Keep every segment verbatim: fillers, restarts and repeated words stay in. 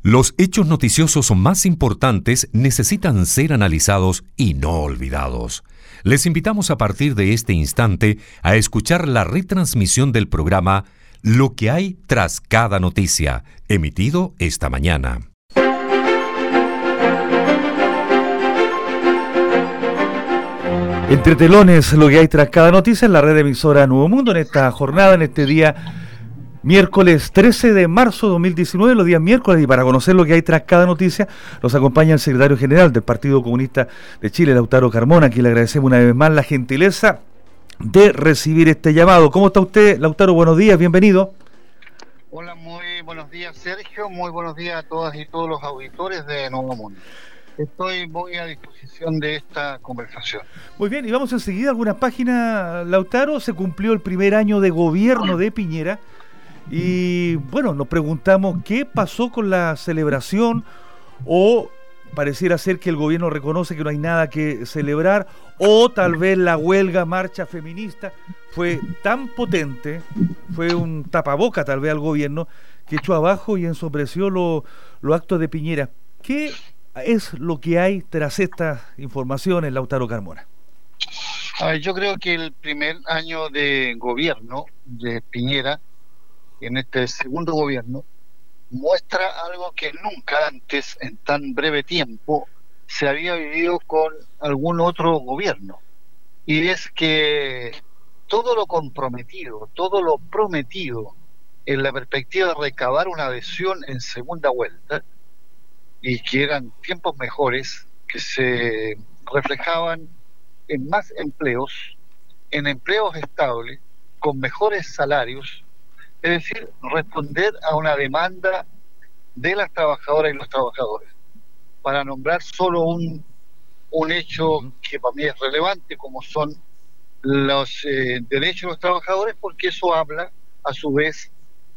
Los hechos noticiosos más importantes necesitan ser analizados y no olvidados. Les invitamos a partir de este instante a escuchar la retransmisión del programa Lo que hay tras cada noticia, emitido esta mañana. Entre telones, lo que hay tras cada noticia en la red emisora Nuevo Mundo en esta jornada, en este día miércoles trece de marzo de dos mil diecinueve, los días miércoles, y para conocer lo que hay tras cada noticia, nos acompaña el secretario general del Partido Comunista de Chile, Lautaro Carmona, a quien le agradecemos una vez más la gentileza de recibir este llamado. ¿Cómo está usted, Lautaro? Buenos días, bienvenido. Hola, muy buenos días, Sergio, muy buenos días a todas y todos los auditores de Nuevo Mundo. Estoy muy a disposición de esta conversación. Muy bien, y vamos enseguida a algunas páginas, Lautaro. Se cumplió el primer año de gobierno de Piñera. Y bueno, nos preguntamos qué pasó con la celebración, o pareciera ser que el gobierno reconoce que no hay nada que celebrar, o tal vez la huelga, marcha feminista fue tan potente, fue un tapaboca tal vez al gobierno, que echó abajo y ensombreció los lo actos de Piñera. ¿Qué es lo que hay tras estas informaciones, Lautaro Carmona? A ver, yo creo que el primer año de gobierno de Piñera, en este segundo gobierno, muestra algo que nunca antes, en tan breve tiempo, se había vivido con algún otro gobierno. Y es que todo lo comprometido, todo lo prometido en la perspectiva de recabar una adhesión en segunda vuelta, y que eran tiempos mejores, que se reflejaban en más empleos, en empleos estables, con mejores salarios, es decir, responder a una demanda de las trabajadoras y los trabajadores. Para nombrar solo un, un hecho que para mí es relevante, como son los eh, derechos de los trabajadores, porque eso habla, a su vez,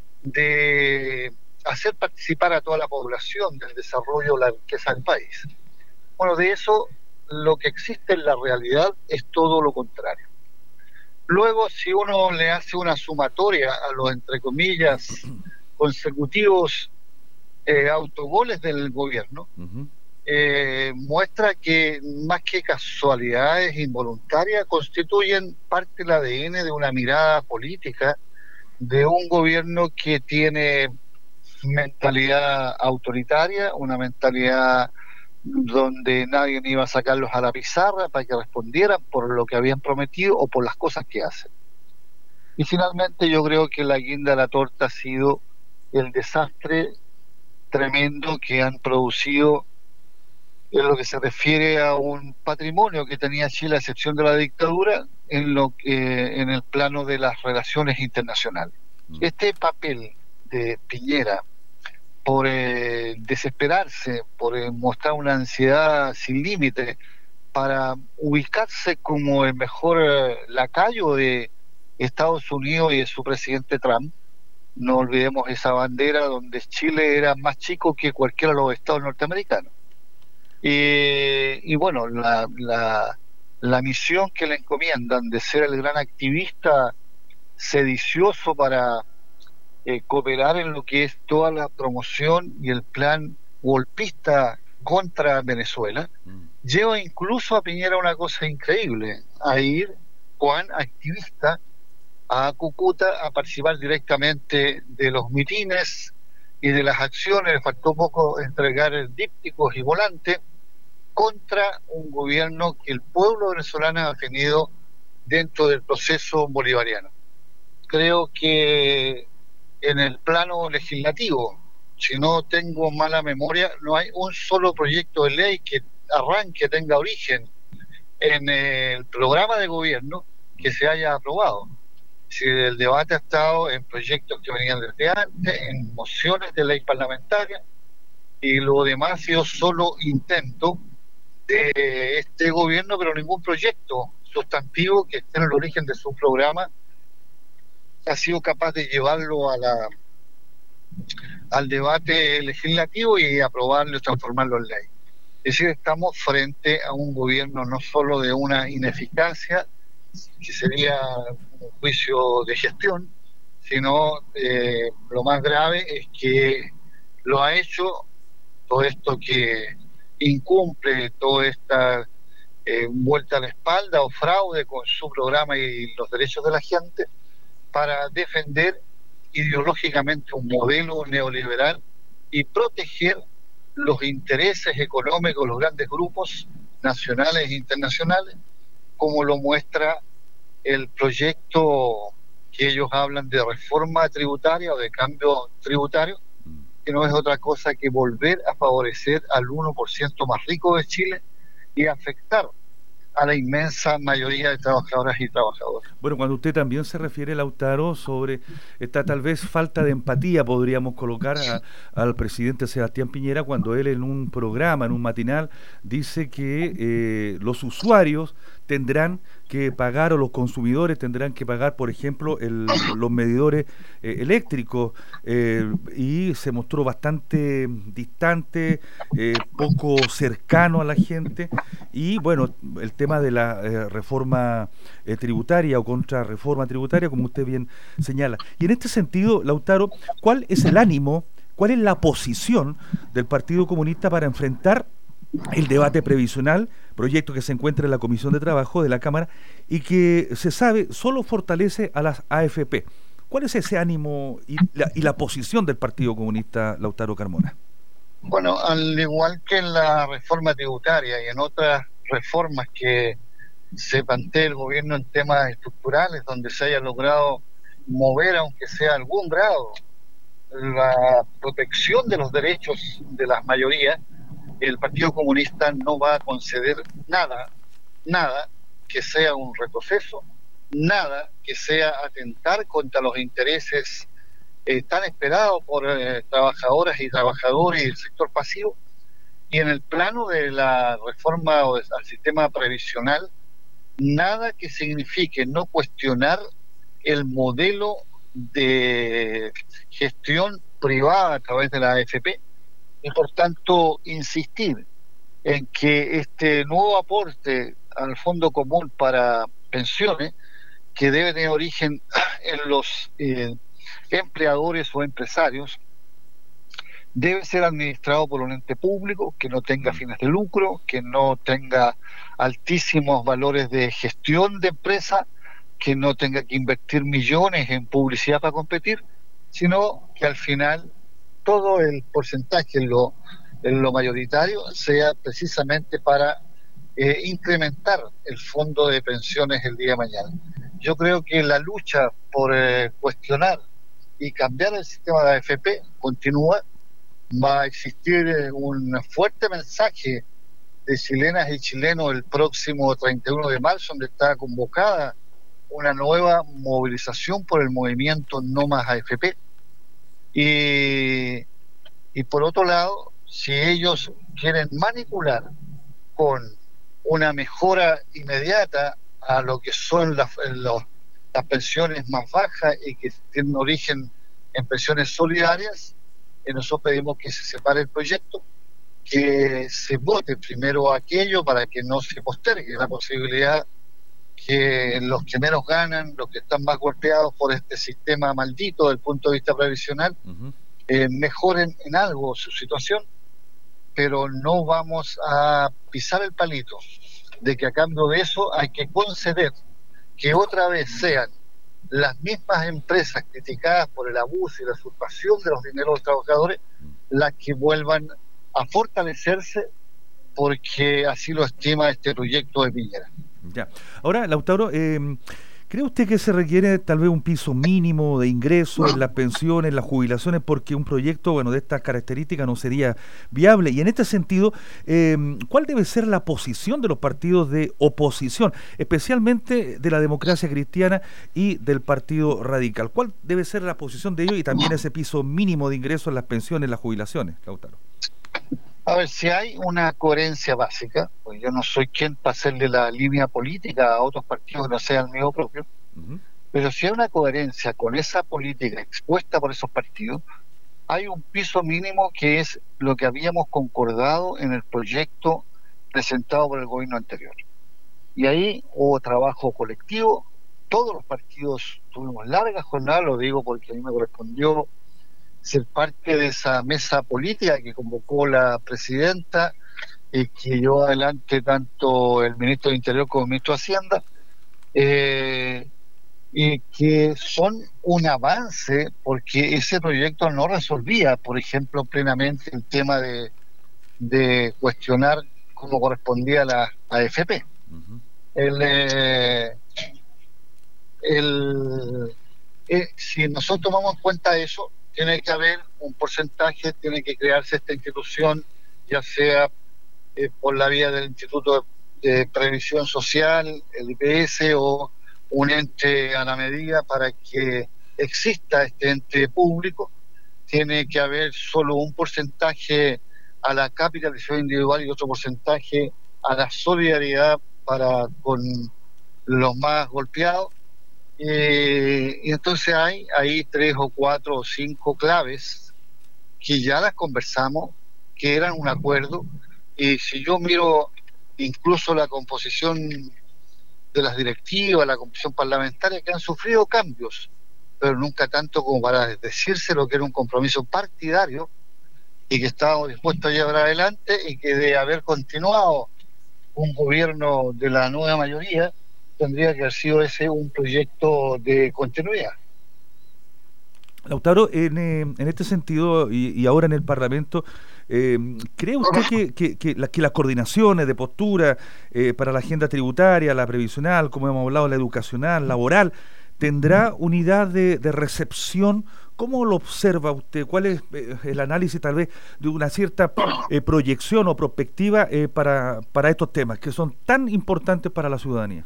de hacer participar a toda la población del desarrollo de la riqueza del país. Bueno, de eso lo que existe en la realidad es todo lo contrario. Luego, si uno le hace una sumatoria a los, entre comillas, consecutivos eh, autogoles del gobierno, uh-huh. eh, muestra que más que casualidades involuntarias, constituyen parte del A D N de una mirada política de un gobierno que tiene mentalidad autoritaria, una mentalidad donde nadie iba a sacarlos a la pizarra para que respondieran por lo que habían prometido o por las cosas que hacen. Y finalmente yo creo que la guinda de la torta ha sido el desastre tremendo que han producido en lo que se refiere a un patrimonio que tenía Chile, a excepción de la dictadura, en lo que en el plano de las relaciones internacionales. Este papel de Piñera, por eh, desesperarse, por eh, mostrar una ansiedad sin límite, para ubicarse como el mejor eh, lacayo de Estados Unidos y de su presidente Trump. No olvidemos esa bandera donde Chile era más chico que cualquiera de los estados norteamericanos. Y, y bueno, la, la, la misión que le encomiendan de ser el gran activista sedicioso para Eh, cooperar en lo que es toda la promoción y el plan golpista contra Venezuela, mm. lleva incluso a Piñera una cosa increíble, a ir, Juan, activista, a Cúcuta a participar directamente de los mitines y de las acciones. Le faltó poco entregar dípticos y volantes contra un gobierno que el pueblo venezolano ha tenido dentro del proceso bolivariano. Creo que en el plano legislativo, si no tengo mala memoria, no hay un solo proyecto de ley que arranque, tenga origen en el programa de gobierno que se haya aprobado. Si el debate ha estado en proyectos que venían desde antes, en mociones de ley parlamentaria, y lo demás ha sido solo intento de este gobierno, pero ningún proyecto sustantivo que esté en el origen de su programa ha sido capaz de llevarlo a la al debate legislativo y aprobarlo y transformarlo en ley. Es decir, estamos frente a un gobierno no solo de una ineficacia, que sería un juicio de gestión, sino eh, lo más grave es que lo ha hecho todo esto que incumple, toda esta eh, vuelta a la espalda o fraude con su programa y los derechos de la gente, para defender ideológicamente un modelo neoliberal y proteger los intereses económicos de los grandes grupos nacionales e internacionales, como lo muestra el proyecto que ellos hablan de reforma tributaria o de cambio tributario, que no es otra cosa que volver a favorecer al uno por ciento más rico de Chile y afectar a la inmensa mayoría de trabajadoras y trabajadores. Bueno, cuando usted también se refiere, Lautaro, sobre esta tal vez falta de empatía, podríamos colocar a, al presidente Sebastián Piñera, cuando él en un programa, en un matinal, dice que eh, los usuarios tendrán que pagar, o los consumidores tendrán que pagar, por ejemplo, el, los medidores eh, eléctricos, eh, y se mostró bastante distante, eh, poco cercano a la gente, y bueno, el tema de la eh, reforma eh, tributaria o contrarreforma tributaria, como usted bien señala. Y en este sentido, Lautaro, ¿cuál es el ánimo, cuál es la posición del Partido Comunista para enfrentar el debate previsional, proyecto que se encuentra en la Comisión de Trabajo de la Cámara y que se sabe solo fortalece a las A F P? ¿Cuál es ese ánimo y la, y la posición del Partido Comunista, Lautaro Carmona? Bueno, al igual que en la reforma tributaria y en otras reformas que se plantea el gobierno en temas estructurales, donde se haya logrado mover, aunque sea algún grado, la protección de los derechos de las mayorías, el Partido Comunista no va a conceder nada, nada que sea un retroceso, nada que sea atentar contra los intereses eh, tan esperados por eh, trabajadoras y trabajadores y el sector pasivo. Y en el plano de la reforma o al sistema previsional, nada que signifique no cuestionar el modelo de gestión privada a través de la A F P, y por tanto insistir en que este nuevo aporte al Fondo Común para Pensiones, que debe tener origen en los eh, empleadores o empresarios, debe ser administrado por un ente público que no tenga fines de lucro, que no tenga altísimos valores de gestión de empresa, que no tenga que invertir millones en publicidad para competir, sino que al final todo el porcentaje en lo, en lo mayoritario sea precisamente para eh, incrementar el fondo de pensiones el día de mañana. Yo creo que la lucha por eh, cuestionar y cambiar el sistema de A F P continúa. Va a existir eh, un fuerte mensaje de chilenas y chilenos el próximo treinta y uno de marzo, donde está convocada una nueva movilización por el movimiento No Más A F P. Y, y por otro lado, si ellos quieren manipular con una mejora inmediata a lo que son las, los, las pensiones más bajas y que tienen origen en pensiones solidarias, eh, nosotros pedimos que se separe el proyecto, que se vote primero aquello para que no se postergue la posibilidad que los que menos ganan, los que están más golpeados por este sistema maldito desde el punto de vista previsional, uh-huh. eh, mejoren en algo su situación, pero no vamos a pisar el palito de que a cambio de eso hay que conceder que otra vez sean las mismas empresas criticadas por el abuso y la usurpación de los dineros de los trabajadores las que vuelvan a fortalecerse, porque así lo estima este proyecto de Piñera. Ya. Ahora, Lautaro, eh, ¿cree usted que se requiere tal vez un piso mínimo de ingresos en las pensiones, en las jubilaciones, porque un proyecto, bueno, de estas características no sería viable? Y en este sentido, eh, ¿cuál debe ser la posición de los partidos de oposición, especialmente de la Democracia Cristiana y del Partido Radical? ¿Cuál debe ser la posición de ellos y también ese piso mínimo de ingresos en las pensiones, en las jubilaciones, Lautaro? A ver, si hay una coherencia básica, pues yo no soy quien para hacerle la línea política a otros partidos que no sean el mío propio, uh-huh. pero si hay una coherencia con esa política expuesta por esos partidos, hay un piso mínimo que es lo que habíamos concordado en el proyecto presentado por el gobierno anterior. Y ahí hubo trabajo colectivo, todos los partidos tuvimos largas jornadas, lo digo porque a mí me correspondió ser parte de esa mesa política que convocó la presidenta y que llevó adelante tanto el ministro de Interior como el ministro de Hacienda, eh, y que son un avance porque ese proyecto no resolvía, por ejemplo, plenamente el tema de, de cuestionar cómo correspondía a la A F P. Uh-huh. El... Eh, El, eh, si nosotros tomamos en cuenta eso, tiene que haber un porcentaje, tiene que crearse esta institución, ya sea eh, por la vía del Instituto de, de Previsión Social, el I P S, o un ente a la medida para que exista este ente público. Tiene que haber solo un porcentaje a la capitalización individual y otro porcentaje a la solidaridad para con los más golpeados. Eh, y entonces hay, hay tres o cuatro o cinco claves que ya las conversamos, que eran un acuerdo, y si yo miro incluso la composición de las directivas, la composición parlamentaria, que han sufrido cambios, pero nunca tanto como para decirse lo que era un compromiso partidario y que estábamos dispuestos a llevar adelante, y que de haber continuado un gobierno de la nueva mayoría tendría que haber sido ese un proyecto de continuidad. Lautaro, en, eh, en este sentido y, y ahora en el Parlamento, eh, ¿cree usted que, que, que, la, que las coordinaciones de postura eh, para la agenda tributaria, la previsional, como hemos hablado, la educacional, laboral, tendrá unidad de, de recepción? ¿Cómo lo observa usted? ¿Cuál es eh, el análisis tal vez de una cierta eh, proyección o perspectiva eh, para, para estos temas que son tan importantes para la ciudadanía?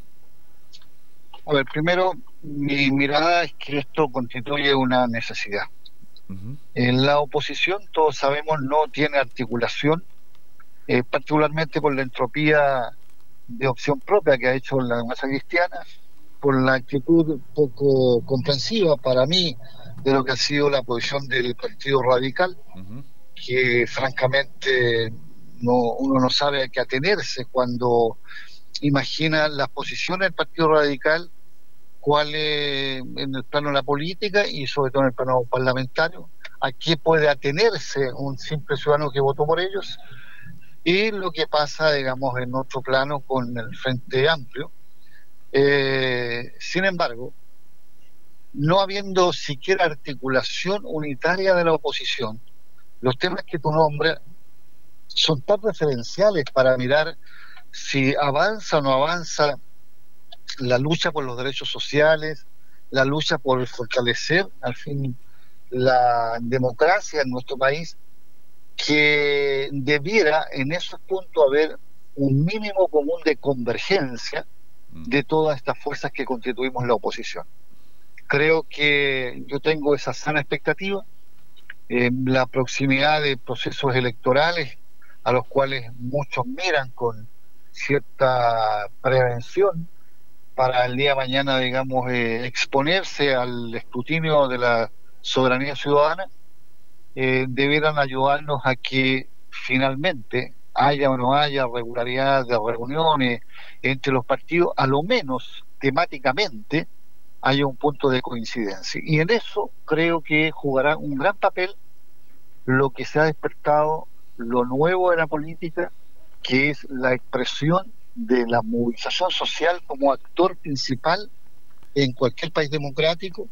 A ver, primero, mi mirada es que esto constituye una necesidad. Uh-huh. En la oposición, todos sabemos, no tiene articulación, eh, particularmente por la entropía de opción propia que ha hecho la democracia cristiana, por la actitud poco comprensiva para mí de lo que ha sido la posición del Partido Radical, uh-huh. que francamente no, uno no sabe a qué atenerse cuando imagina las posiciones del Partido Radical, cuáles en el plano de la política y sobre todo en el plano parlamentario, a qué puede atenerse un simple ciudadano que votó por ellos, y lo que pasa, digamos, en otro plano con el Frente Amplio. Eh, sin embargo, no habiendo siquiera articulación unitaria de la oposición, los temas que tú nombras son tan referenciales para mirar si avanza o no avanza la lucha por los derechos sociales, la lucha por fortalecer al fin la democracia en nuestro país, que debiera en esos puntos haber un mínimo común de convergencia de todas estas fuerzas que constituimos la oposición. Creo que yo tengo esa sana expectativa, eh, la proximidad de procesos electorales a los cuales muchos miran con cierta prevención para el día de mañana, digamos, eh, exponerse al escrutinio de la soberanía ciudadana, eh, debieran ayudarnos a que finalmente haya o no haya regularidad de reuniones entre los partidos, a lo menos temáticamente haya un punto de coincidencia. Y en eso creo que jugará un gran papel lo que se ha despertado, lo nuevo de la política, que es la expresión de la movilización social como actor principal en cualquier país democrático,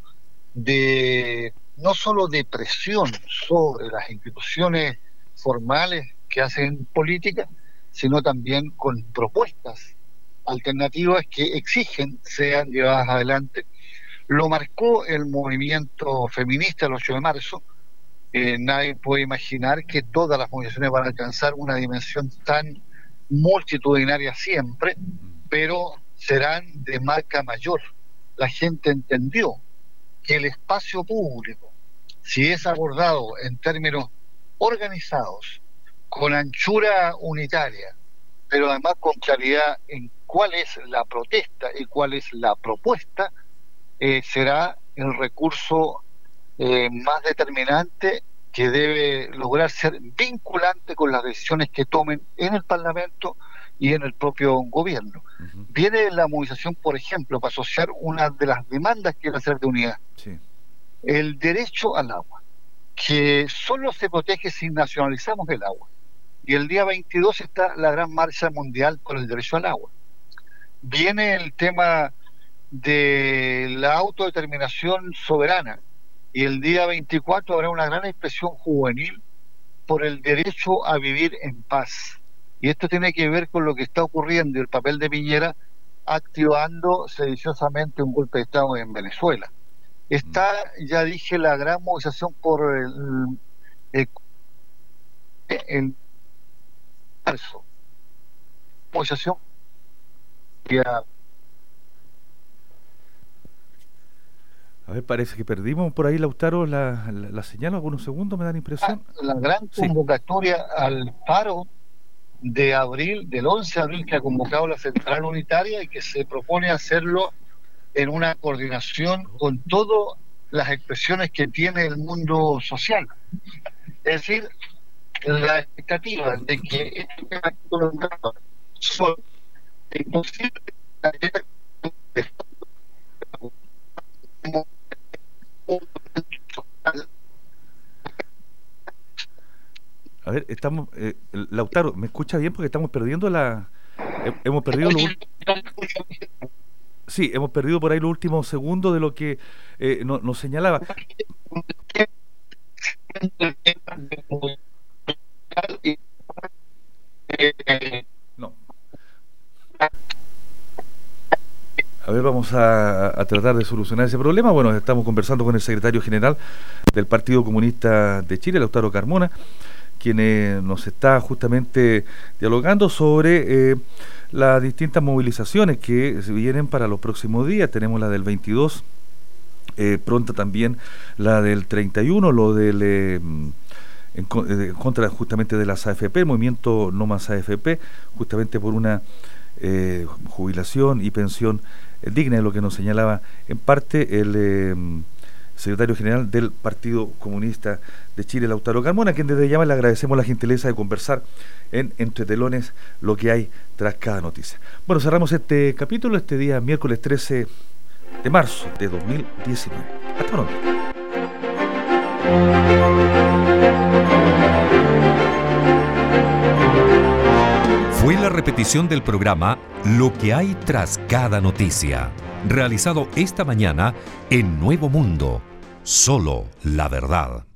de no solo de presión sobre las instituciones formales que hacen política, sino también con propuestas alternativas que exigen sean llevadas adelante. Lo marcó el movimiento feminista el ocho de marzo. Eh, nadie puede imaginar que todas las movilizaciones van a alcanzar una dimensión tan multitudinaria siempre, pero serán de marca mayor. La gente entendió que el espacio público, si es abordado en términos organizados, con anchura unitaria, pero además con claridad en cuál es la protesta y cuál es la propuesta, eh, será el recurso eh, más determinante, que debe lograr ser vinculante con las decisiones que tomen en el Parlamento y en el propio gobierno. Uh-huh. Viene la movilización, por ejemplo, para asociar una de las demandas que quiere hacer de unidad, sí. El derecho al agua. que solo se protege si nacionalizamos el agua. Y el día veintidós está la gran marcha mundial por el derecho al agua. Viene el tema de la autodeterminación soberana, y el día veinticuatro habrá una gran expresión juvenil por el derecho a vivir en paz. Y esto tiene que ver con lo que está ocurriendo y el papel de Piñera activando sediciosamente un golpe de Estado en Venezuela. Está, ya dije, la gran movilización por el, el, el marzo. Movilización ya. A ver, parece que perdimos por ahí, Lautaro, la, la, la señal, algunos segundos me dan impresión. Ah, la gran convocatoria sí. al paro de abril, del once de abril, que ha convocado la Central Unitaria y que se propone hacerlo en una coordinación con todas las expresiones que tiene el mundo social. Es decir, la expectativa de que este son imposible. A ver, estamos, eh, Lautaro, ¿me escucha bien? Porque estamos perdiendo la, eh, hemos perdido lo, sí, hemos perdido por ahí los últimos segundos de lo que eh, no, nos señalaba. No. A ver, vamos a, a tratar de solucionar ese problema. Bueno, estamos conversando con el secretario general del Partido Comunista de Chile, Lautaro Carmona, quien eh, nos está justamente dialogando sobre eh, las distintas movilizaciones que vienen para los próximos días. Tenemos la del veintidós, eh, pronta también la del treinta y uno, lo del eh, en, en contra justamente de las A F P, el movimiento No Más A F P, justamente por una eh, jubilación y pensión eh, digna, de lo que nos señalaba en parte el eh, secretario general del Partido Comunista de Chile, Lautaro Carmona, a quien desde ya le agradecemos la gentileza de conversar en Entre Telones lo que hay tras cada noticia. Bueno, cerramos este capítulo este día miércoles trece de marzo de dos mil diecinueve. Hasta pronto. Fue la repetición del programa Lo que hay tras cada noticia, realizado esta mañana en Nuevo Mundo. Solo la verdad.